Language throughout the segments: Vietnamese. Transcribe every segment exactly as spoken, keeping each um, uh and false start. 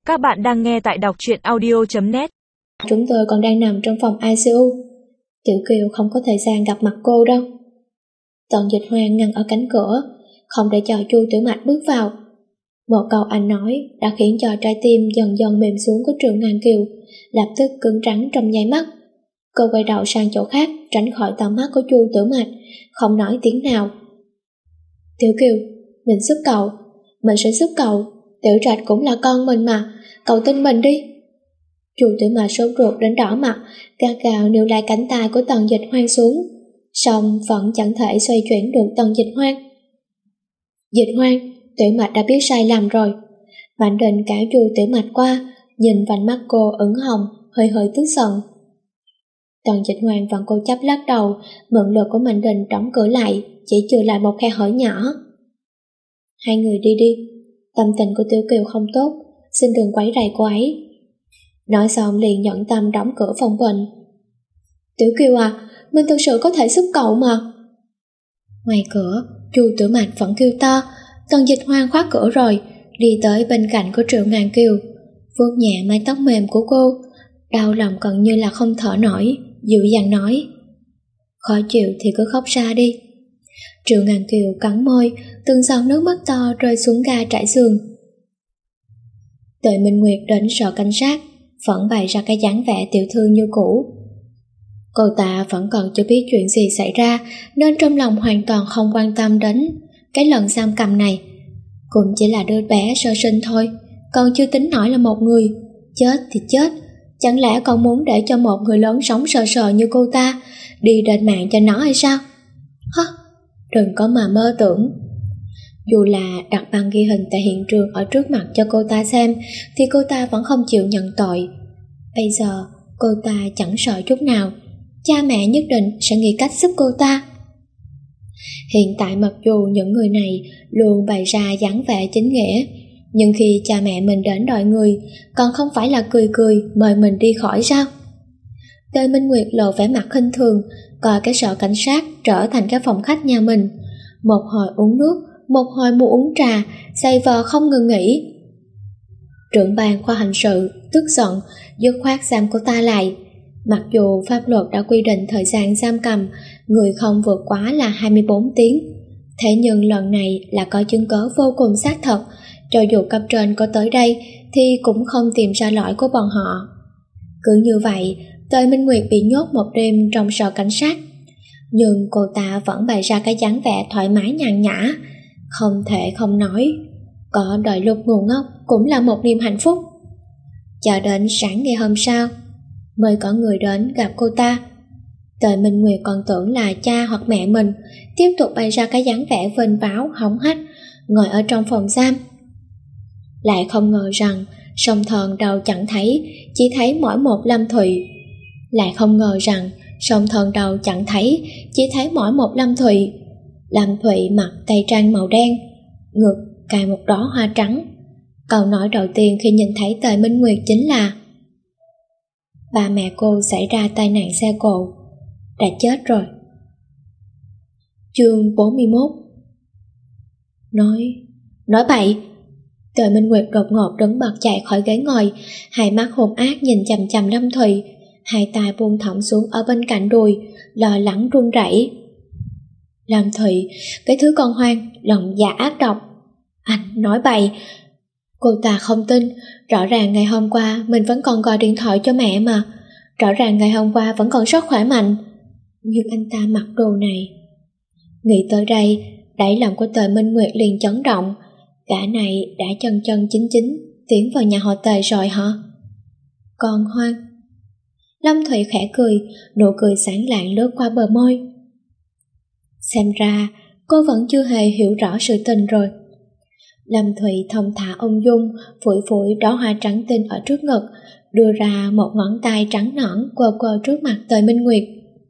Các bạn đang nghe tại đọc truyện audio chấm net. Chúng tôi còn đang nằm trong phòng i xê u. Tiểu Kiều không có thời gian gặp mặt cô đâu. Tần Dịch Hoang ngăn ở cánh cửa, không để cho Chu Tiểu Mạch bước vào. Một câu anh nói đã khiến cho trái tim dần dần mềm xuống của Triệu Ngàn Kiều, lập tức cứng rắn trong nháy mắt. Cô quay đầu sang chỗ khác, tránh khỏi tầm mắt của Chu Tiểu Mạch, không nói tiếng nào. Tiểu Kiều, mình giúp cậu, mình sẽ giúp cậu. Tiểu Trạch cũng là con mình mà, cậu tin mình đi. Chu Tiểu Mạch sốt ruột đến đỏ mặt, gắt gao níu lại cánh tay của Tần Dịch Hoang xuống, song vẫn chẳng thể xoay chuyển được Tần Dịch Hoang. Dịch Hoang, Tiểu Mạch đã biết sai lầm rồi. Mạnh Định kéo Chu Tiểu Mạch qua, nhìn vành mắt cô ửng hồng, hơi hơi tức giận. Tần Dịch Hoang vẫn cố chấp lắc đầu, mượn lực của Mạnh Định đóng cửa lại, chỉ trừ lại một khe hở nhỏ. Hai người đi đi, tâm tình của Tiểu Kiều không tốt, xin đừng quấy rầy cô ấy. Nói xong liền nhận tâm đóng cửa phòng bệnh. Tiểu Kiều à, mình thực sự có thể giúp cậu mà. Ngoài cửa, Chu Tiểu Mạch vẫn kêu to. Tần Dịch Hoang khóa cửa rồi, đi tới bên cạnh của Triệu Ngàn Kiều, vuốt nhẹ mái tóc mềm của cô, đau lòng gần như là không thở nổi, dịu dàng nói: Khó chịu thì cứ khóc ra đi. Triệu Ngàn Kiều cắn môi, từng giọt nước mắt to rơi xuống ga trải giường. Tề Minh Nguyệt đến sở cảnh sát, vẫn bày ra cái dáng vẻ tiểu thư như cũ. Cô ta vẫn còn chưa biết chuyện gì xảy ra, nên trong lòng hoàn toàn không quan tâm đến cái lần giam cầm này. Cũng chỉ là đứa bé sơ sinh thôi, còn chưa tính nổi là một người. Chết thì chết, chẳng lẽ còn muốn để cho một người lớn sống sờ sờ như cô ta đi đền mạng cho nó hay sao? Hả? Đừng có mà mơ tưởng. Dù là đặt băng ghi hình tại hiện trường ở trước mặt cho cô ta xem, thì cô ta vẫn không chịu nhận tội. Bây giờ cô ta chẳng sợ chút nào, cha mẹ nhất định sẽ nghĩ cách giúp cô ta. Hiện tại mặc dù những người này luôn bày ra dáng vẻ chính nghĩa, nhưng khi cha mẹ mình đến đòi người, còn không phải là cười cười mời mình đi khỏi sao? Tề Minh Nguyệt lộ vẻ mặt khinh thường, coi cái sở cảnh sát trở thành cái phòng khách nhà mình. Một hồi uống nước, một hồi mua uống trà, giày vò không ngừng nghỉ. Trưởng ban khoa hành sự tức giận, dứt khoát giam cô ta lại. Mặc dù pháp luật đã quy định thời gian giam cầm người không vượt quá là hai mươi bốn tiếng, thế nhưng lần này là có chứng cớ vô cùng xác thật, cho dù cấp trên có tới đây thì cũng không tìm ra lỗi của bọn họ. Cứ như vậy, Tề Minh Nguyệt bị nhốt một đêm trong sở cảnh sát, nhưng cô ta vẫn bày ra cái dáng vẻ thoải mái nhàn nhã, không thể không nói, có đời lúc ngu ngốc cũng là một niềm hạnh phúc. Chờ đến sáng ngày hôm sau mới có người đến gặp cô ta. Tề Minh Nguyệt còn tưởng là cha hoặc mẹ mình, tiếp tục bày ra cái dáng vẻ vênh váo hống hách ngồi ở trong phòng giam. Lại không ngờ rằng song thần đầu chẳng thấy, chỉ thấy mỗi một Lâm Thụy. Lại không ngờ rằng song thần đầu chẳng thấy, chỉ thấy mỗi một Lâm Thụy. Lâm Thụy mặc tây trang màu đen, ngực cài một đóa hoa trắng. Câu nói đầu tiên khi nhìn thấy Tề Minh Nguyệt chính là: Ba mẹ cô xảy ra tai nạn xe cộ, đã chết rồi. Chương bốn mươi mốt. Nói, nói bậy. Tề Minh Nguyệt đột ngột đứng bật chạy khỏi ghế ngồi, hai mắt hung ác nhìn chằm chằm Lâm Thụy, hai tay buông thõng xuống ở bên cạnh đùi, lo lắng run rẩy. Lâm Thụy, cái thứ con hoang, lòng dạ ác độc. Anh nói bậy. Cô ta không tin, rõ ràng ngày hôm qua mình vẫn còn gọi điện thoại cho mẹ mà, rõ ràng ngày hôm qua vẫn còn rất khỏe mạnh, nhưng anh ta mặc đồ này. Nghĩ tới đây, đáy lòng của Tề Minh Nguyệt liền chấn động. Gã này đã chân chân chính chính tiến vào nhà họ Tề rồi hả? Con hoang. Lâm Thụy khẽ cười, nụ cười sáng lạng lướt qua bờ môi. Xem ra cô vẫn chưa hề hiểu rõ sự tình rồi. Lâm Thụy thông thả ung dung, phủi phủi đóa hoa trắng tinh ở trước ngực, đưa ra một ngón tay trắng nõn quơ quơ trước mặt Tề Minh Nguyệt.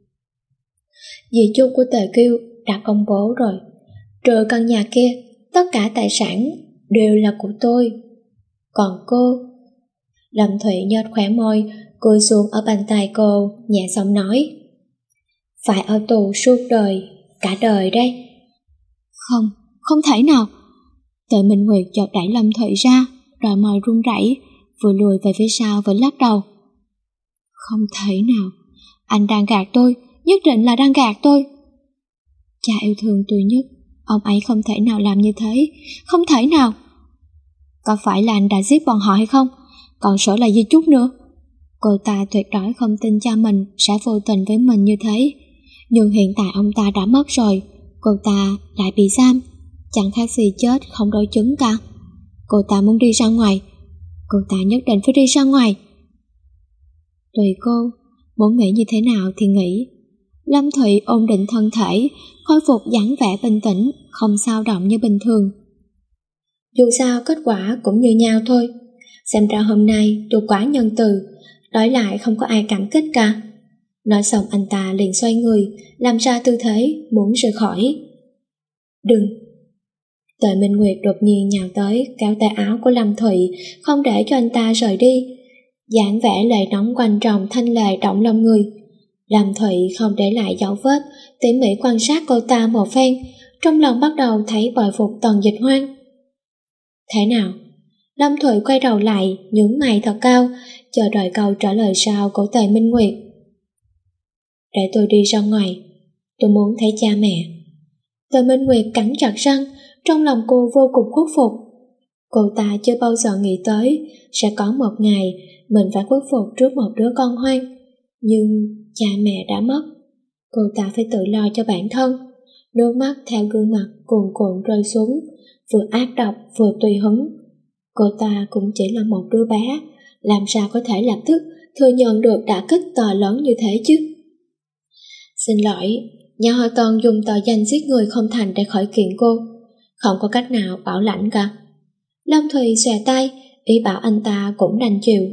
Di chúc của Tề Kiêu đã công bố rồi, trừ căn nhà kia, tất cả tài sản đều là của tôi. Còn cô? Lâm Thụy nhếch khóe môi, cúi xuống ở bàn tay cô, nhẹ giọng nói: Phải ở tù suốt đời, cả đời đấy. Không, không thể nào. Tề Minh Nguyệt chợt đẩy Lâm Thụy ra, đôi môi run rẩy, vừa lùi về phía sau vừa lắc đầu. Không thể nào, anh đang gạt tôi, nhất định là đang gạt tôi. Cha yêu thương tôi nhất, ông ấy không thể nào làm như thế, không thể nào. Có phải là anh đã giết bọn họ hay không? Còn sợ là gì chút nữa? Cô ta tuyệt đối không tin cha mình sẽ vô tình với mình như thế. Nhưng hiện tại ông ta đã mất rồi, cô ta lại bị giam, chẳng khác gì chết không đối chứng cả. Cô ta muốn đi ra ngoài, cô ta nhất định phải đi ra ngoài. Tùy cô, muốn nghĩ như thế nào thì nghĩ. Lâm Thụy ổn định thân thể, khôi phục dáng vẻ bình tĩnh, không xao động như bình thường. Dù sao kết quả cũng như nhau thôi. Xem ra hôm nay tôi quá nhân từ, đổi lại không có ai cảm kích cả. Nói xong anh ta liền xoay người, làm ra tư thế muốn rời khỏi. Đừng! Tề Minh Nguyệt đột nhiên nhào tới, kéo tay áo của Lâm Thụy, không để cho anh ta rời đi. Dáng vẻ lệ nóng quanh tròng thanh lệ động lòng người. Lâm Thụy không để lại dấu vết, tỉ mỉ quan sát cô ta một phen, trong lòng bắt đầu thấy bội phục Tần Dịch Hoang. Thế nào? Lâm Thụy quay đầu lại, nhướng mày thật cao, chờ đợi câu trả lời sau của Tề Minh Nguyệt. Để tôi đi ra ngoài, tôi muốn thấy cha mẹ. Tề Minh Nguyệt cắn chặt răng, trong lòng cô vô cùng khuất phục. Cô ta chưa bao giờ nghĩ tới sẽ có một ngày mình phải khuất phục trước một đứa con hoang. Nhưng cha mẹ đã mất, cô ta phải tự lo cho bản thân. Nước mắt theo gương mặt cuồn cuộn rơi xuống, vừa ác độc vừa tùy hứng. Cô ta cũng chỉ là một đứa bé, làm sao có thể lập tức thừa nhận được đả kích to lớn như thế chứ? Xin lỗi, nhà họ Tần dùng tờ danh giết người không thành để khởi kiện cô, không có cách nào bảo lãnh cả. Lâm Thùy xòe tay, ý bảo anh ta cũng đành chịu.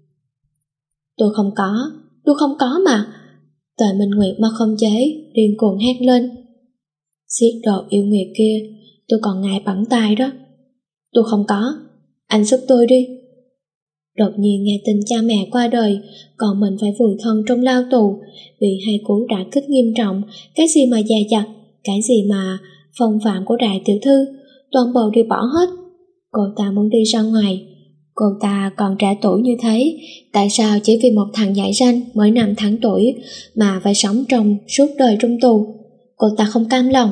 Tôi không có, tôi không có mà. Tề Minh Nguyệt mà không chế, điên cuồng hét lên. Giết đồ yêu nghiệt kia, tôi còn ngại bắn tay đó. Tôi không có, anh giúp tôi đi. Đột nhiên nghe tin cha mẹ qua đời, còn mình phải vùi thân trong lao tù, bị hai cú đả kích nghiêm trọng, cái gì mà dè dặt, cái gì mà phong phạm của đại tiểu thư, toàn bộ đều bỏ hết. Cô ta muốn đi ra ngoài. Cô ta còn trẻ tuổi như thế, tại sao chỉ vì một thằng nhãi ranh mới năm tháng tuổi mà phải sống trong suốt đời trong tù? Cô ta không cam lòng.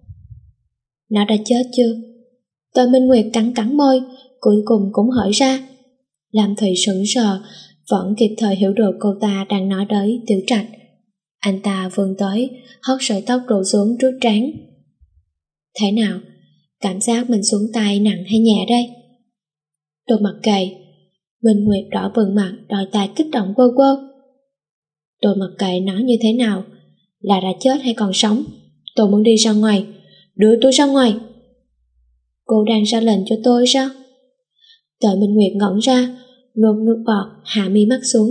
Nó đã chết chưa? Tề Minh Nguyệt cắn cắn môi, cuối cùng cũng hỏi ra. Lâm Thụy sững sờ, vẫn kịp thời hiểu được cô ta đang nói tới Tiểu Trạch. Anh ta vươn tới, hất sợi tóc rủ xuống trước trán. Thế nào? Cảm giác mình xuống tay nặng hay nhẹ đây? Tôi mặc kệ. Minh Nguyệt đỏ bừng mặt, đòi tài kích động quơ quơ. Tôi mặc kệ nó như thế nào, là đã chết hay còn sống. Tôi muốn đi ra ngoài, đưa tôi ra ngoài. Cô đang ra lệnh cho tôi sao? Tề Minh Nguyệt ngẩn ra, nuốt nước bọt, hạ mi mắt xuống.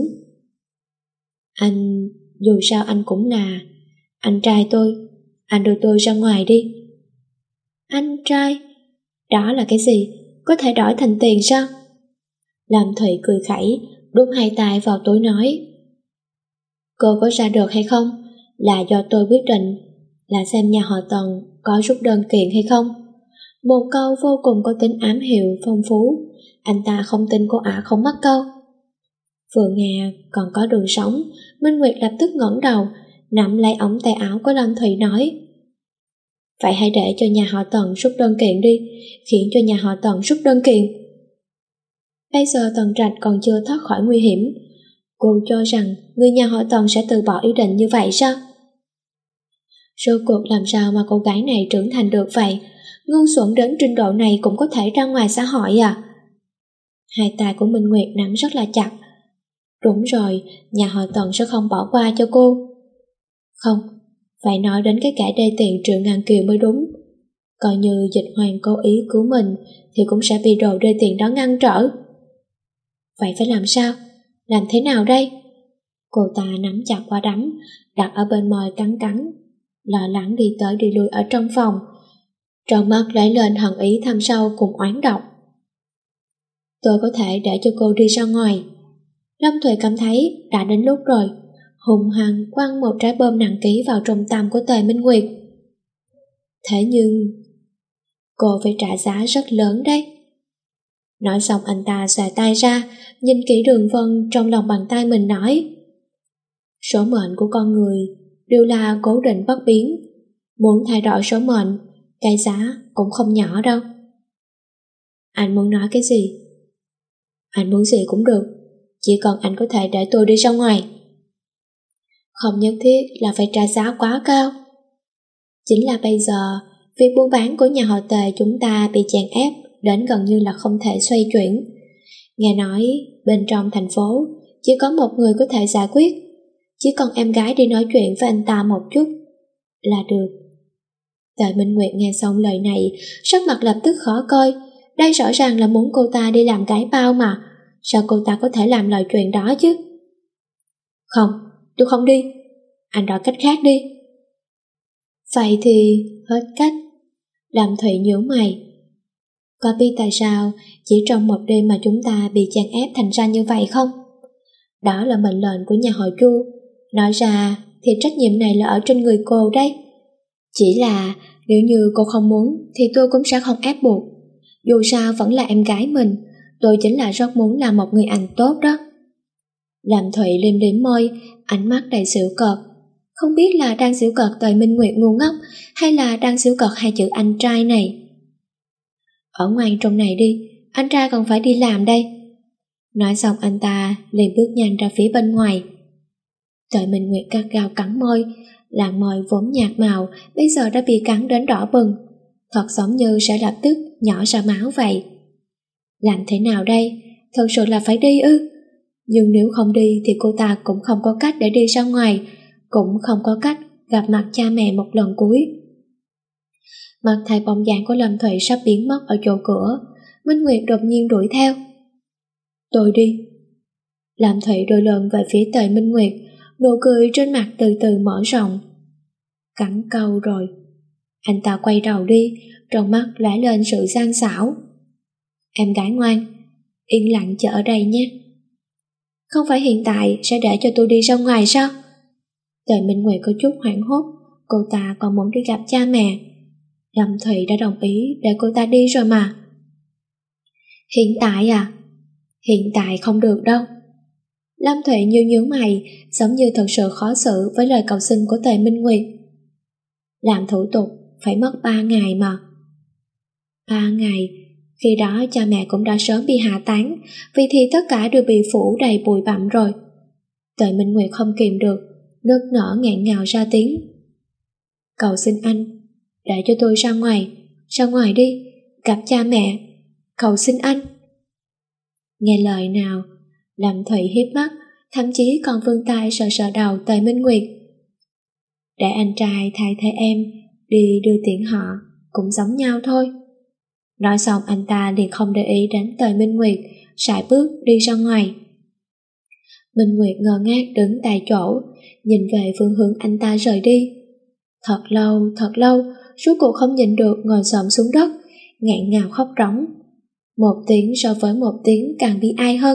Anh, dù sao anh cũng là anh trai tôi, anh đưa tôi ra ngoài đi. Anh trai? Đó là cái gì? Có thể đổi thành tiền sao? Lâm Thụy cười khẩy, đút hai tay vào túi nói. Cô có ra được hay không là do tôi quyết định, là xem nhà họ Tần có rút đơn kiện hay không. Một câu vô cùng có tính ám hiệu phong phú, anh ta không tin cô ả không mắc câu. Vừa nghe còn có đường sống, Minh Nguyệt lập tức ngẩng đầu, nắm lấy ống tay áo của Lâm Thụy nói. Vậy hãy để cho nhà họ Tần rút đơn kiện đi, khiến cho nhà họ Tần rút đơn kiện. Bây giờ Tần Trạch còn chưa thoát khỏi nguy hiểm. Cô cho rằng người nhà họ Tần sẽ từ bỏ ý định như vậy sao? Rốt cuộc làm sao mà cô gái này trưởng thành được vậy? Ngu xuẩn đến trình độ này cũng có thể ra ngoài xã hội à? Hai tay của Minh Nguyệt nắm rất là chặt. Đúng rồi, nhà họ Tần sẽ không bỏ qua cho cô. Không, phải nói đến cái kẻ đê tiện Triệu Ngàn Kiều mới đúng. Coi như Dịch Hoàng cố ý cứu mình thì cũng sẽ bị đồ đê tiện đó ngăn trở. Vậy phải làm sao? Làm thế nào đây? Cô ta nắm chặt quả đấm, đặt ở bên môi cắn cắn, lo lắng đi tới đi lui ở trong phòng. Trong mắt lóe lên hận ý thâm sâu cùng oán độc. Tôi có thể để cho cô đi ra ngoài. Lâm Thụy cảm thấy đã đến lúc rồi, hùng hăng quăng một trái bom nặng ký vào trong tâm của Tề Minh Nguyệt. Thế nhưng cô phải trả giá rất lớn đấy. Nói xong anh ta xòe tay ra, nhìn kỹ đường vân trong lòng bàn tay mình nói: Số mệnh của con người đều là cố định bất biến. Muốn thay đổi số mệnh, cái giá cũng không nhỏ đâu. Anh muốn nói cái gì? Anh muốn gì cũng được, chỉ cần anh có thể để tôi đi ra ngoài. Không nhất thiết là phải trả giá quá cao. Chính là bây giờ, việc buôn bán của nhà họ Tề chúng ta bị chèn ép đến gần như là không thể xoay chuyển. Nghe nói bên trong thành phố chỉ có một người có thể giải quyết, chỉ cần em gái đi nói chuyện với anh ta một chút là được. Tề Minh Nguyệt nghe xong lời này, sắc mặt lập tức khó coi. Đây rõ ràng là muốn cô ta đi làm gái bao mà, sao cô ta có thể làm lời chuyện đó chứ? Không, tôi không đi, anh đổi cách khác đi. Vậy thì hết cách. Lâm Thụy nhíu mày. Có biết tại sao chỉ trong một đêm mà chúng ta bị chèn ép thành ra như vậy không? Đó là mệnh lệnh của nhà họ Chu. Nói ra thì trách nhiệm này là ở trên người cô đấy. Chỉ là nếu như cô không muốn thì tôi cũng sẽ không ép buộc. Dù sao vẫn là em gái mình, tôi chính là rất muốn làm một người anh tốt đó. Lâm Thụy liếm liếm môi, ánh mắt đầy giễu cợt. Không biết là đang giễu cợt Tề Minh Nguyệt ngu ngốc hay là đang giễu cợt hai chữ anh trai này. Ở ngoan trong này đi, anh trai còn phải đi làm đây. Nói xong anh ta liền bước nhanh ra phía bên ngoài. Tề Minh Nguyệt gắt gao cắn môi, làn môi vốn nhạt màu bây giờ đã bị cắn đến đỏ bừng, thật giống như sẽ lập tức nhỏ ra máu vậy. Làm thế nào đây? Thật sự là phải đi ư? Nhưng nếu không đi thì cô ta cũng không có cách để đi ra ngoài, cũng không có cách gặp mặt cha mẹ một lần cuối. Mặt thấy bóng dáng của Lâm Thụy sắp biến mất ở chỗ cửa, Minh Nguyệt đột nhiên đuổi theo. Tôi đi. Lâm Thụy đôi lần về phía Tề Minh Nguyệt, nụ cười trên mặt từ từ mở rộng. Cắn câu rồi. Anh ta quay đầu đi, trong mắt lóe lên sự gian xảo. Em gái ngoan, yên lặng chờ ở đây nhé. Không phải hiện tại sẽ để cho tôi đi ra ngoài sao? Tề Minh Nguyệt có chút hoảng hốt, cô ta còn muốn đi gặp cha mẹ. Lâm Thụy đã đồng ý để cô ta đi rồi mà. Hiện tại à? Hiện tại không được đâu. Lâm Thụy nhíu nhíu mày, giống như thật sự khó xử với lời cầu xin của Tề Minh Nguyệt. Làm thủ tục phải mất ba ngày mà. Ba ngày, khi đó cha mẹ cũng đã sớm bị hạ tán, vì thì tất cả đều bị phủ đầy bụi bặm rồi. Tề Minh Nguyệt không kìm được, nức nở nghẹn ngào ra tiếng. Cầu xin anh, để cho tôi ra ngoài, ra ngoài đi, gặp cha mẹ, cầu xin anh. Nghe lời nào, Lâm Thụy híp mắt, thậm chí còn vươn tay sờ sờ đầu Tề Minh Nguyệt. Để anh trai thay thế em đi đưa tiễn họ cũng giống nhau thôi. Nói xong anh ta liền không để ý đến Tề Minh Nguyệt, sải bước đi ra ngoài. Minh Nguyệt ngơ ngác đứng tại chỗ, nhìn về phương hướng anh ta rời đi. Thật lâu, thật lâu, suốt cuộc không nhìn được ngồi xổm xuống đất, nghẹn ngào khóc rống. Một tiếng so với một tiếng càng bi ai hơn.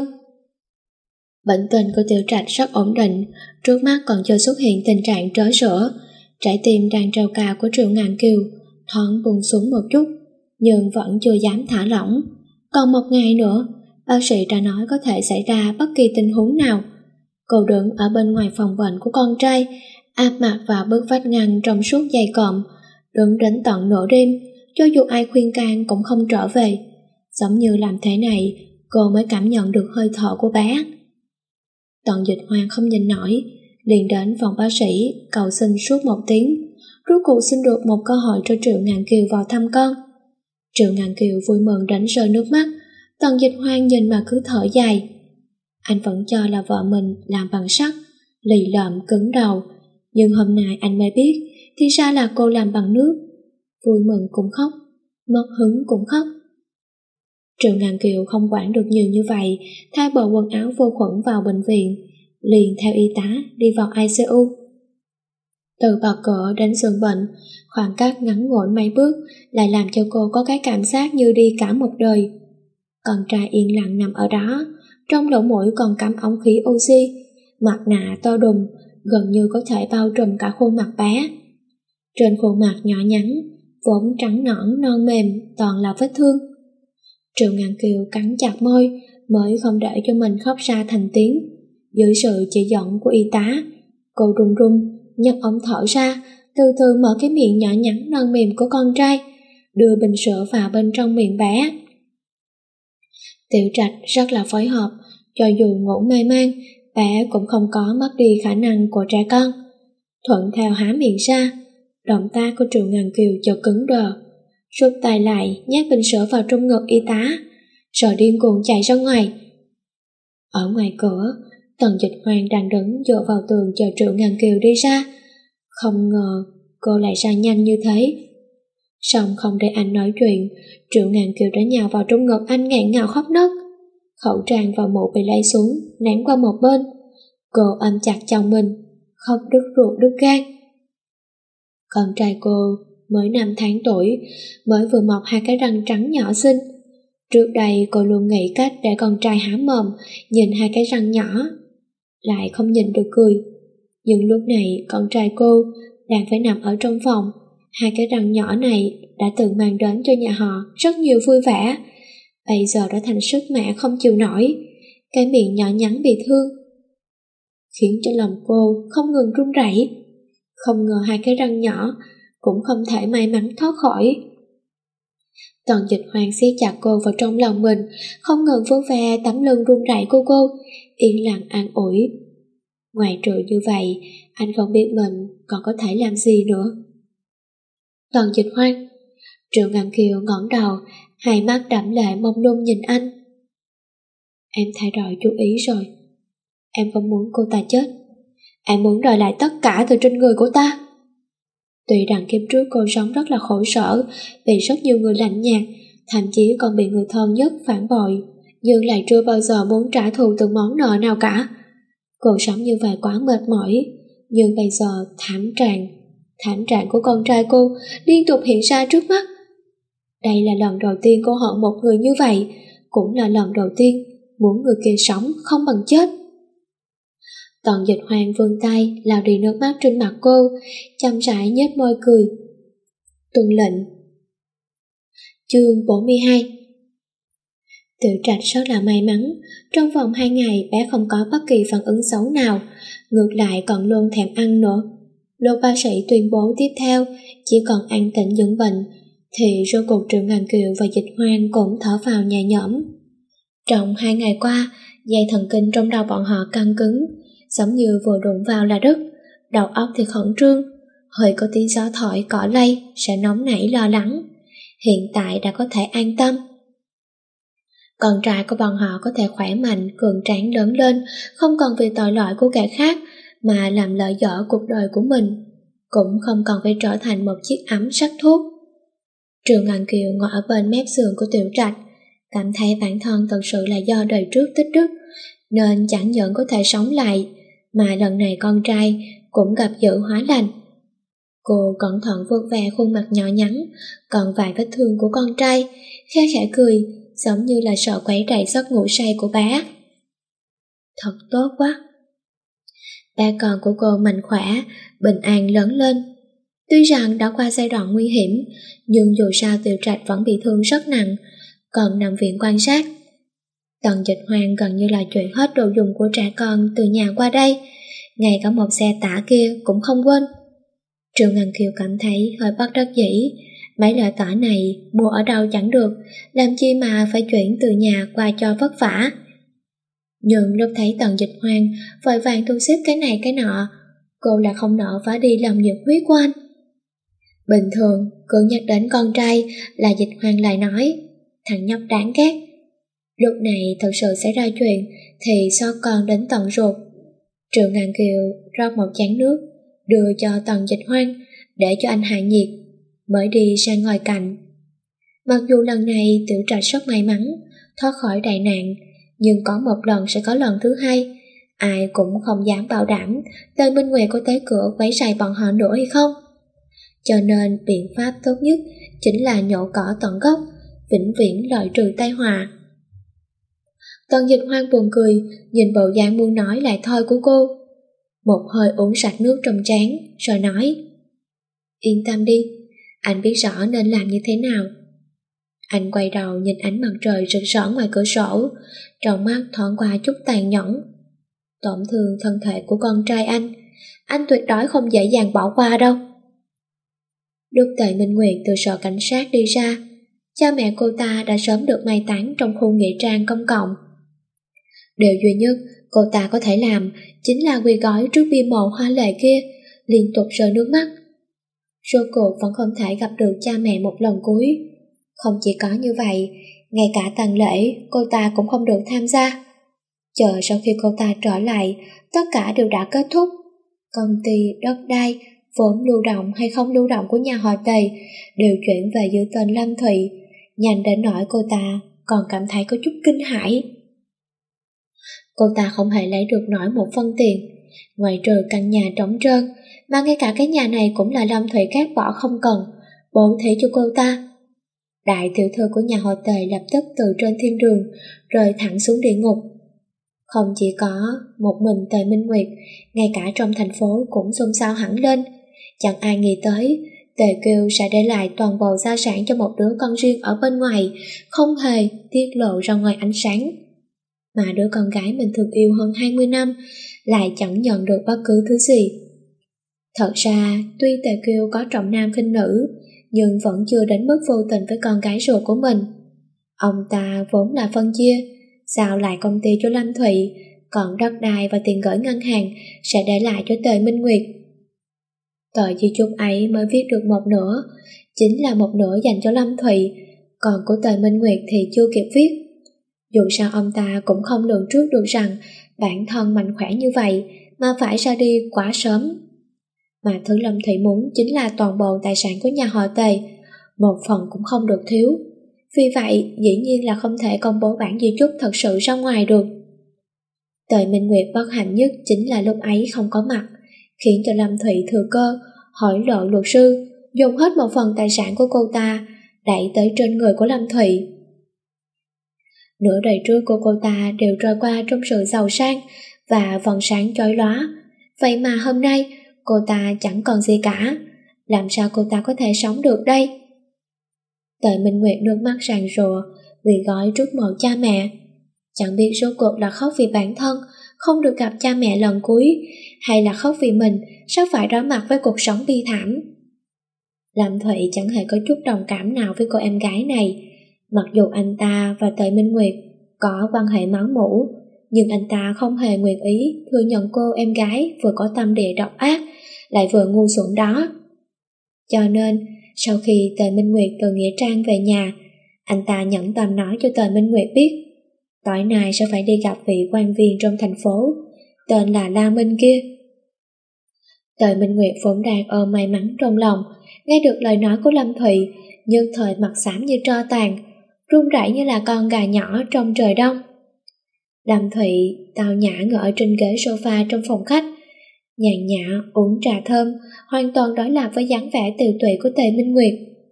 Bệnh tình của Tiểu Trạch rất ổn định, trước mắt còn chưa xuất hiện tình trạng trớ sữa. Trái tim đang treo cao của Triệu Ngạn Kiều thoáng buông xuống một chút, nhưng vẫn chưa dám thả lỏng. Còn một ngày nữa, bác sĩ đã nói có thể xảy ra bất kỳ tình huống nào. Cô đứng ở bên ngoài phòng bệnh của con trai, áp mặt vào bức vách ngăn trong suốt dày cộm, đứng đến tận nửa đêm, cho dù ai khuyên can cũng không trở về. Giống như làm thế này, cô mới cảm nhận được hơi thở của bé. Tần Dịch Hoang không nhìn nổi, liền đến phòng bác sĩ cầu xin suốt một tiếng, rốt cuộc xin được một cơ hội cho Triệu Ngạn Kiều vào thăm con. Triệu Ngạn Kiều vui mừng đến rơi nước mắt. Tần Dịch Hoang nhìn mà cứ thở dài. Anh vẫn cho là vợ mình làm bằng sắt, lì lợm cứng đầu, nhưng hôm nay anh mới biết thì ra là cô làm bằng nước. Vui mừng cũng khóc, mất hứng cũng khóc. Triệu Ngạn Kiều không quản được nhiều như vậy, thay bộ quần áo vô khuẩn vào bệnh viện, liền theo y tá đi vào i xê u. Từ bậc cửa đến giường bệnh, khoảng cách ngắn ngủi mấy bước lại làm cho cô có cái cảm giác như đi cả một đời. Con trai yên lặng nằm ở đó, trong lỗ mũi còn cắm ống khí oxy, mặt nạ to đùng, gần như có thể bao trùm cả khuôn mặt bé. Trên khuôn mặt nhỏ nhắn, vốn trắng nõn non mềm, toàn là vết thương. Triệu Ngạn Kiều cắn chặt môi, mới không để cho mình khóc ra thành tiếng. Dưới sự chỉ dẫn của y tá, cô run run nhấc ống thở ra, từ từ mở cái miệng nhỏ nhắn non mềm của con trai, đưa bình sữa vào bên trong miệng bé. Tiểu Trạch rất là phối hợp, cho dù ngủ mê man, bé cũng không có mất đi khả năng của trẻ con. Thuận theo há miệng ra, động tác của Triệu Ngàn Kiều chợt cứng đờ, rút tay lại nhét bình sữa vào trong ngực y tá, rồi điên cuồng chạy ra ngoài. Ở ngoài cửa, Tần Dịch Hoang đang đứng dựa vào tường chờ Triệu Ngàn Kiều đi ra. Không ngờ cô lại ra nhanh như thế. Xong không để anh nói chuyện, Triệu Ngàn Kiều đã nhào vào trong ngực anh nghẹn ngào khóc nấc. Khẩu trang và mũ bị lấy xuống, ném qua một bên. Cô ôm chặt chồng mình, khóc đứt ruột đứt gan. Con trai cô mới năm tháng tuổi, mới vừa mọc hai cái răng trắng nhỏ xinh. Trước đây cô luôn nghĩ cách để con trai há mồm nhìn hai cái răng nhỏ, lại không nhìn được cười. Nhưng lúc này con trai cô đang phải nằm ở trong phòng, hai cái răng nhỏ này đã từng mang đến cho nhà họ rất nhiều vui vẻ, bây giờ đã thành sức mẹ không chịu nổi. Cái miệng nhỏ nhắn bị thương khiến cho lòng cô không ngừng run rẩy. Không ngờ hai cái răng nhỏ cũng không thể may mắn thoát khỏi. Tần Dịch Hoang siết chặt cô vào trong lòng mình, không ngừng vuốt ve tấm lưng run rẩy của cô, yên lặng an ủi. Ngoài trừ như vậy, anh không biết mình còn có thể làm gì nữa. Tần Dịch Hoang. Triệu Ngạn Kiều ngẩng đầu, hai mắt đẫm lệ mông lung nhìn anh. Em thay đổi chú ý rồi. Em không muốn cô ta chết. Em muốn đòi lại tất cả từ trên người của ta. Tuy rằng kiếp trước cô sống rất là khổ sở, bị rất nhiều người lạnh nhạt, thậm chí còn bị người thân nhất phản bội, nhưng lại chưa bao giờ muốn trả thù từng món nợ nào cả. Cuộc sống như vậy quá mệt mỏi, nhưng bây giờ thảm trạng, thảm trạng của con trai cô liên tục hiện ra trước mắt. Đây là lần đầu tiên cô hận một người như vậy, cũng là lần đầu tiên muốn người kia sống không bằng chết. Tần Dịch Hoang vươn tay lau đi nước mắt trên mặt cô, chậm rãi nhếch môi cười. Tuân lệnh. Chương bốn mươi hai. Tiểu Trạch rất là may mắn, trong vòng hai ngày bé không có bất kỳ phản ứng xấu nào, ngược lại còn luôn thèm ăn nữa. Lúc bác sĩ tuyên bố tiếp theo chỉ còn an tĩnh dưỡng bệnh, thì rốt cuộc Triệu Ngàn Kiều và Dịch Hoang cũng thở vào nhẹ nhõm. Trong hai ngày qua, dây thần kinh trong đầu bọn họ căng cứng, giống như vừa đụng vào là đứt, đầu óc thì khẩn trương, hơi có tiếng gió thổi cỏ lay sẽ nóng nảy lo lắng. Hiện tại đã có thể an tâm. Con trai của bọn họ có thể khỏe mạnh, cường tráng lớn lên, không còn vì tội lỗi của kẻ khác mà làm lợi dở cuộc đời của mình, cũng không còn phải trở thành một chiếc ấm sắc thuốc. Triệu Ngạn Kiều ngồi ở bên mép giường của Tiểu Trạch, cảm thấy bản thân thật sự là do đời trước tích đức, nên chẳng những có thể sống lại, mà lần này con trai cũng gặp dữ hóa lành. Cô cẩn thận vuốt ve khuôn mặt nhỏ nhắn, còn vài vết thương của con trai, khe khẽ cười, giống như là sợ quấy rầy giấc ngủ say của bé. Thật tốt quá. Ba con của cô mạnh khỏe, bình an lớn lên. Tuy rằng đã qua giai đoạn nguy hiểm, nhưng dù sao Tiểu Trạch vẫn bị thương rất nặng, còn nằm viện quan sát. Tần Dịch Hoang gần như là chuyển hết đồ dùng của trẻ con từ nhà qua đây, ngay cả một xe tải kia cũng không quên. Triệu Ngàn Kiều cảm thấy hơi bất đắc dĩ, mấy loại tỏi này mua ở đâu chẳng được, làm chi mà phải chuyển từ nhà qua cho vất vả. Nhưng lúc thấy Tần Dịch Hoang vội vàng thu xếp cái này cái nọ, cô là không nỡ phá đi lòng nhiệt huyết của anh. Bình thường cứ nhắc đến con trai là Dịch Hoang lại nói thằng nhóc đáng ghét. Lúc này thật sự xảy ra chuyện thì sao còn đến tận ruột. Triệu Ngàn Kiều rót một chén nước đưa cho Tần Dịch Hoang để cho anh hạ nhiệt, mới đi sang ngồi cạnh. Mặc dù lần này Tiểu Trạch rất may mắn thoát khỏi đại nạn, nhưng có một lần sẽ có lần thứ hai, ai cũng không dám bảo đảm Tề Minh Nguyệt có tới cửa quấy rầy bọn họ nữa hay không. Cho nên biện pháp tốt nhất chính là nhổ cỏ tận gốc, vĩnh viễn loại trừ tai họa. Tần Dịch Hoang buồn cười, nhìn bộ dáng muốn nói lại thôi của cô. Một hơi uống sạch nước trong trán, rồi nói: Yên tâm đi, anh biết rõ nên làm như thế nào. Anh quay đầu nhìn ánh mặt trời rực rỡ ngoài cửa sổ, trong mắt thoáng qua chút tàn nhẫn. Tổn thương thân thể của con trai anh, anh tuyệt đối không dễ dàng bỏ qua đâu. Lúc Tề Minh Nguyệt từ sở cảnh sát đi ra, cha mẹ cô ta đã sớm được mai táng trong khu nghĩa trang công cộng. Điều duy nhất cô ta có thể làm chính là quỳ gối trước bia mộ hoa lệ kia, liên tục rơi nước mắt. Rốt cuộc vẫn không thể gặp được cha mẹ một lần cuối. Không chỉ có như vậy, ngay cả tang lễ cô ta cũng không được tham gia. Chờ sau khi cô ta trở lại, tất cả đều đã kết thúc. Công ty, đất đai, vốn lưu động hay không lưu động của nhà họ Tề đều chuyển về dưới tên Lâm Thụy, nhanh đến nỗi cô ta còn cảm thấy có chút kinh hãi. Cô ta không hề lấy được nổi một phân tiền, ngoài trừ căn nhà trống trơn, mà ngay cả cái nhà này cũng là Lâm Thụy cắt bỏ không cần, bố thí cho cô ta. Đại tiểu thư của nhà họ Tề lập tức từ trên thiên đường rơi thẳng xuống địa ngục. Không chỉ có một mình Tề Minh Nguyệt, ngay cả trong thành phố cũng xôn xao hẳn lên. Chẳng ai nghĩ tới Tề Kiều sẽ để lại toàn bộ gia sản cho một đứa con riêng ở bên ngoài, không hề tiết lộ ra ngoài ánh sáng. Mà đứa con gái mình thương yêu hơn hai mươi năm lại chẳng nhận được bất cứ thứ gì. Thật ra, tuy Tề Kiều có trọng nam khinh nữ, nhưng vẫn chưa đến mức vô tình với con gái ruột của mình. Ông ta vốn là phân chia, giao lại công ty cho Lâm Thụy, còn đất đai và tiền gửi ngân hàng sẽ để lại cho Tề Minh Nguyệt. Tờ di chúc ấy mới viết được một nửa, chính là một nửa dành cho Lâm Thụy, còn của Tề Minh Nguyệt thì chưa kịp viết. Dù sao ông ta cũng không lường trước được rằng bản thân mạnh khỏe như vậy mà phải ra đi quá sớm. Mà thứ Lâm Thụy muốn chính là toàn bộ tài sản của nhà họ Tề, một phần cũng không được thiếu. Vì vậy, dĩ nhiên là không thể công bố bản di chúc thật sự ra ngoài được. Tề Minh Nguyệt bất hạnh nhất chính là lúc ấy không có mặt, khiến cho Lâm Thụy thừa cơ hỏi lộ luật sư, dùng hết một phần tài sản của cô ta đẩy tới trên người của Lâm Thụy. Nửa đời trước của cô ta đều trôi qua trong sự giàu sang và vầng sáng chói lóa, vậy mà hôm nay cô ta chẳng còn gì cả, làm sao cô ta có thể sống được đây? Tề Minh Nguyệt nước mắt ràn rụa, quỳ gối trước mộ cha mẹ. Chẳng biết rốt cuộc là khóc vì bản thân không được gặp cha mẹ lần cuối, hay là khóc vì mình sắp phải đối mặt với cuộc sống bi thảm. Lâm Thụy chẳng hề có chút đồng cảm nào với cô em gái này. Mặc dù anh ta và Tề Minh Nguyệt có quan hệ máu mủ, nhưng anh ta không hề nguyện ý thừa nhận cô em gái vừa có tâm địa độc ác, lại vừa ngu xuẩn đó. Cho nên, sau khi Tề Minh Nguyệt từ nghĩa trang về nhà, anh ta nhẫn tâm nói cho Tề Minh Nguyệt biết tối nay sẽ phải đi gặp vị quan viên trong thành phố, tên là La Minh kia. Tề Minh Nguyệt vốn đang ôm may mắn trong lòng, nghe được lời nói của Lâm Thụy, nhưng thời mặt xám như tro tàn, run rẩy như là con gà nhỏ trong trời đông. Lâm Thụy tao nhã ngồi ở trên ghế sofa trong phòng khách, nhàn nhã uống trà thơm, hoàn toàn đối lập với dáng vẻ tiều tụy của Tề Minh Nguyệt.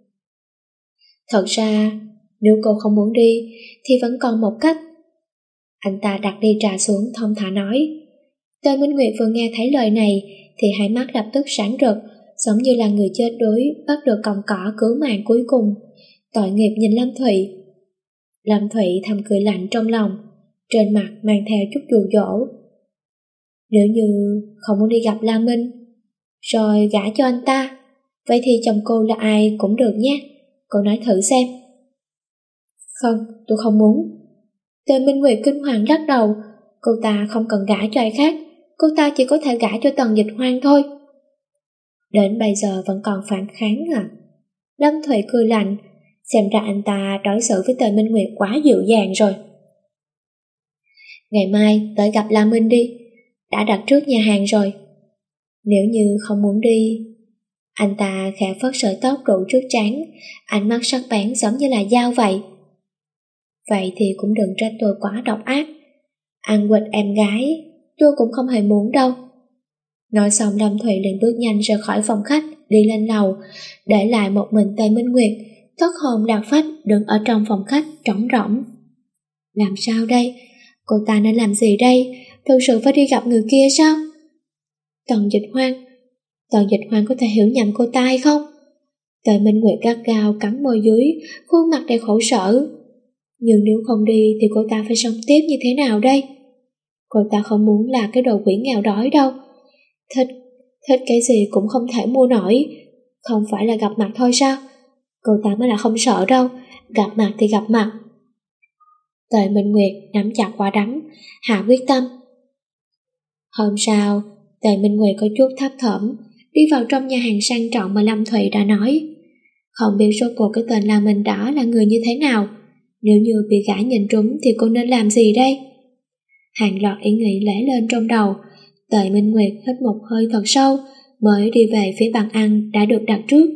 Thật ra, nếu cô không muốn đi thì vẫn còn một cách. Anh ta đặt ly trà xuống thong thả nói. Tề Minh Nguyệt vừa nghe thấy lời này thì hai mắt lập tức sáng rực, giống như là người chết đuối bắt được cọng cỏ cứu mạng cuối cùng. Tội nghiệp nhìn Lâm Thụy. Lâm Thụy thầm cười lạnh trong lòng, trên mặt mang theo chút dụ dỗ. Nếu như không muốn đi gặp La Minh, rồi gả cho anh ta, vậy thì chồng cô là ai cũng được nhé, cô nói thử xem. Không, tôi không muốn. Tề Minh Nguyệt kinh hoàng lắc đầu, cô ta không cần gả cho ai khác, cô ta chỉ có thể gả cho Tần Dịch Hoang thôi. Đến bây giờ vẫn còn phản kháng à? Lâm Thụy cười lạnh, xem ra anh ta đối xử với Tề Minh Nguyệt quá dịu dàng rồi. Ngày mai tới gặp La Minh đi, đã đặt trước nhà hàng rồi. Nếu như không muốn đi... Anh ta khẽ phất sợi tóc rủ trước trán, ánh mắt sắc bén giống như là dao vậy. Vậy thì cũng đừng trách tôi quá độc ác. Ăn quỵt em gái, tôi cũng không hề muốn đâu. Nói xong Lâm Thụy liền bước nhanh ra khỏi phòng khách, đi lên lầu, để lại một mình Tề Minh Nguyệt, thất hồn lạc phách đứng ở trong phòng khách trống rỗng. Làm sao đây? Cô ta nên làm gì đây? Thực sự phải đi gặp người kia sao? Tần Dịch Hoang, Tần Dịch Hoang có thể hiểu nhầm cô ta hay không? Tề Minh Nguyệt gắt gao cắn môi dưới, khuôn mặt đầy khổ sở. Nhưng nếu không đi thì cô ta phải sống tiếp như thế nào đây? Cô ta không muốn là cái đồ quỷ nghèo đói đâu. Thích, thích cái gì cũng không thể mua nổi. Không phải là gặp mặt thôi sao? Cô ta mới là không sợ đâu, gặp mặt thì gặp mặt. Tề Minh Nguyệt nắm chặt quả đấm, hạ quyết tâm. Hôm sau, Tề Minh Nguyệt có chút thấp thỏm, đi vào trong nhà hàng sang trọng mà Lâm Thụy đã nói. Không biết rốt cuộc cái tên La Minh đó là người như thế nào. Nếu như bị gã nhìn trúng thì cô nên làm gì đây? Hàng loạt ý nghĩ lóe lên trong đầu. Tề Minh Nguyệt hít một hơi thật sâu, mới đi về phía bàn ăn đã được đặt trước.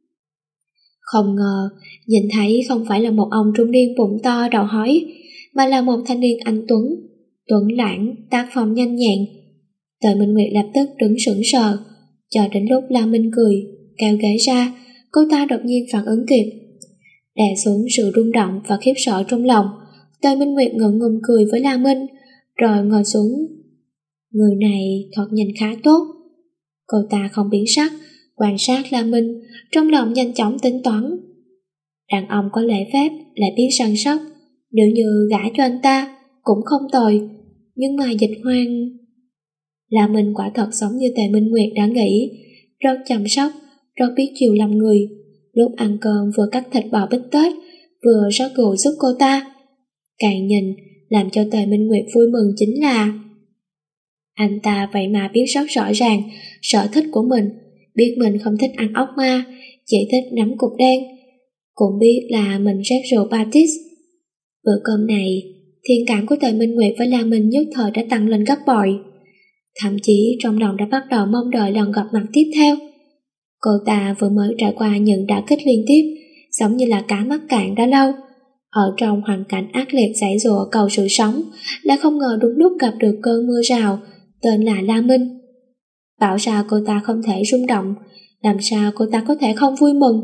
Không ngờ, nhìn thấy không phải là một ông trung niên bụng to đầu hói, mà là một thanh niên anh tuấn, tuấn lãng, tác phong nhanh nhẹn. Tề Minh Nguyệt lập tức đứng sững sờ, cho đến lúc La Minh cười, kéo ghế ra, cô ta đột nhiên phản ứng kịp. Đè xuống sự rung động và khiếp sợ trong lòng, Tề Minh Nguyệt ngượng ngùng cười với La Minh, rồi ngồi xuống. Người này thoạt nhìn khá tốt. Cô ta không biến sắc, quan sát La Minh, trong lòng nhanh chóng tính toán. Đàn ông có lễ phép lại biết săn sóc, nếu như gả cho anh ta cũng không tồi, nhưng mà Dịch Hoang... La Minh quả thật giống như Tề Minh Nguyệt đã nghĩ, rất chăm sóc, rất biết chiều lòng người. Lúc ăn cơm vừa cắt thịt bò bít tết, vừa rót rượu giúp cô ta. Càng nhìn, làm cho Tề Minh Nguyệt vui mừng chính là anh ta vậy mà biết rất rõ ràng sở thích của mình, biết mình không thích ăn ốc ma, chỉ thích nắm cục đen, cũng biết là mình rót rượu Batis. Bữa cơm này, thiện cảm của Tề Minh Nguyệt với La Minh nhất thời đã tăng lên gấp bội. Thậm chí trong lòng đã bắt đầu mong đợi lần gặp mặt tiếp theo. Cô ta vừa mới trải qua những đả kích liên tiếp, giống như là cá mắc cạn đã lâu. Ở trong hoàn cảnh ác liệt giãy giụa cầu sự sống, lại không ngờ đúng lúc gặp được cơn mưa rào, tên là La Minh. Bảo sao cô ta không thể rung động, làm sao cô ta có thể không vui mừng.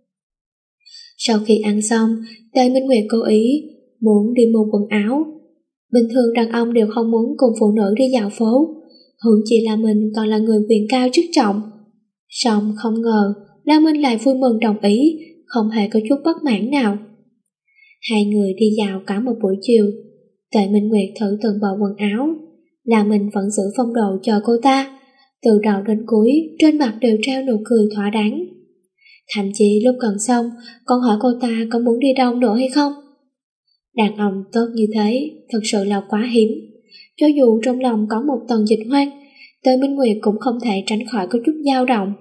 Sau khi ăn xong, Tề Minh Nguyệt cố ý muốn đi mua quần áo. Bình thường đàn ông đều không muốn cùng phụ nữ đi dạo phố, huống chi La Minh còn là người quyền cao chức trọng. Song không ngờ La Minh lại vui mừng đồng ý, không hề có chút bất mãn nào. Hai người đi dạo cả một buổi chiều. Tề Minh Nguyệt thử từng bộ quần áo, La Minh vẫn giữ phong độ chờ cô ta. Từ đầu đến cuối, trên mặt đều treo nụ cười thỏa đáng. Thậm chí lúc gần xong, còn hỏi cô ta có muốn đi đâu nữa hay không. Đàn ông tốt như thế, thật sự là quá hiếm. Cho dù trong lòng có một tầng Dịch Hoang, Tề Minh Nguyệt cũng không thể tránh khỏi có chút dao động.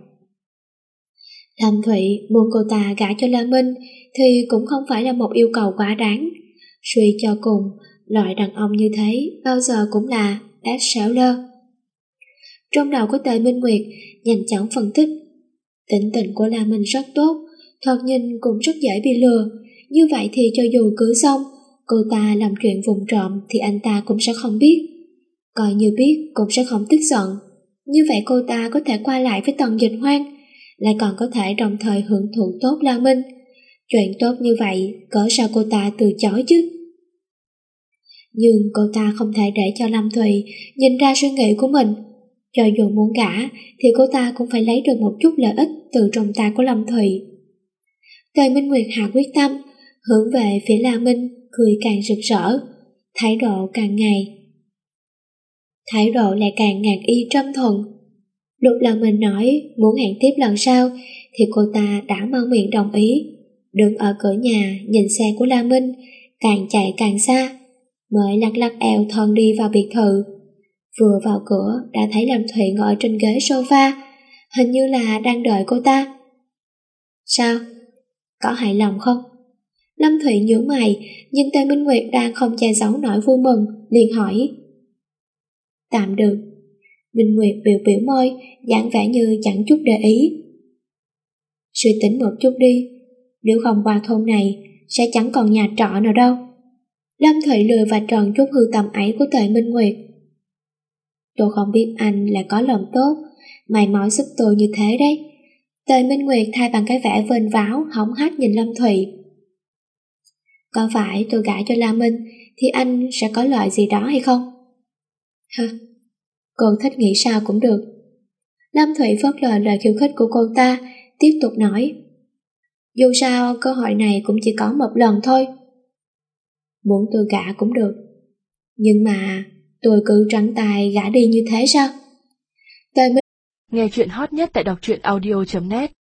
Lâm Thụy muốn cô ta gả cho La Minh thì cũng không phải là một yêu cầu quá đáng. Suy cho cùng, loại đàn ông như thế bao giờ cũng là bestseller. Trong đầu của Tề Minh Nguyệt nhanh chóng phân tích. Tính tình của La Minh rất tốt, thoạt nhìn cũng rất dễ bị lừa. Như vậy thì cho dù cưới xong, cô ta làm chuyện vụng trộm thì anh ta cũng sẽ không biết. Coi như biết cũng sẽ không tức giận. Như vậy cô ta có thể qua lại với Tần Dịch Hoang, lại còn có thể đồng thời hưởng thụ tốt La Minh. Chuyện tốt như vậy, cỡ sao cô ta từ chối chứ? Nhưng cô ta không thể để cho Lâm Thùy nhìn ra suy nghĩ của mình. Cho dù muốn gả thì cô ta cũng phải lấy được một chút lợi ích từ trong tay của Lâm Thùy. Tề Minh Nguyệt hạ quyết tâm, hướng về phía La Minh, cười càng rực rỡ, thái độ càng ngày. Thái độ lại càng ngạc y trâm thuận. Lúc La Minh nói muốn hẹn tiếp lần sau thì cô ta đã mang miệng đồng ý. Đứng ở cửa nhà nhìn xe của La Minh, càng chạy càng xa, mới lắc lắc eo thân đi vào biệt thự. Vừa vào cửa đã thấy Lâm Thụy ngồi trên ghế sofa, hình như là đang đợi cô ta. Sao? Có hài lòng không? Lâm Thụy nhướng mày, nhìn Tề Minh Nguyệt đang không che giấu nỗi vui mừng, liền hỏi. Tạm được. Minh Nguyệt biểu biểu môi, dáng vẻ như chẳng chút để ý. Suy tính một chút đi, nếu không qua thôn này sẽ chẳng còn nhà trọ nào đâu. Lâm Thụy lười và tròn chút hư tầm ấy của Tề Minh Nguyệt. Tôi không biết anh là có lòng tốt, mày mỏi giúp tôi như thế đấy. Tề Minh Nguyệt thay bằng cái vẻ vênh váo, hóng hách nhìn Lâm Thụy. Có phải tôi gả cho La Minh thì anh sẽ có lợi gì đó hay không? Hả? Cô thích nghĩ sao cũng được. Lâm Thụy phớt lờ lời khiêu khích của cô ta, tiếp tục nói. Dù sao cơ hội này cũng chỉ có một lần thôi. Muốn tôi gả cũng được, nhưng mà tôi cứ trắng tay gả đi như thế sao? Tôi mới Nghe chuyện hot nhất tại đọc truyện audio chấm net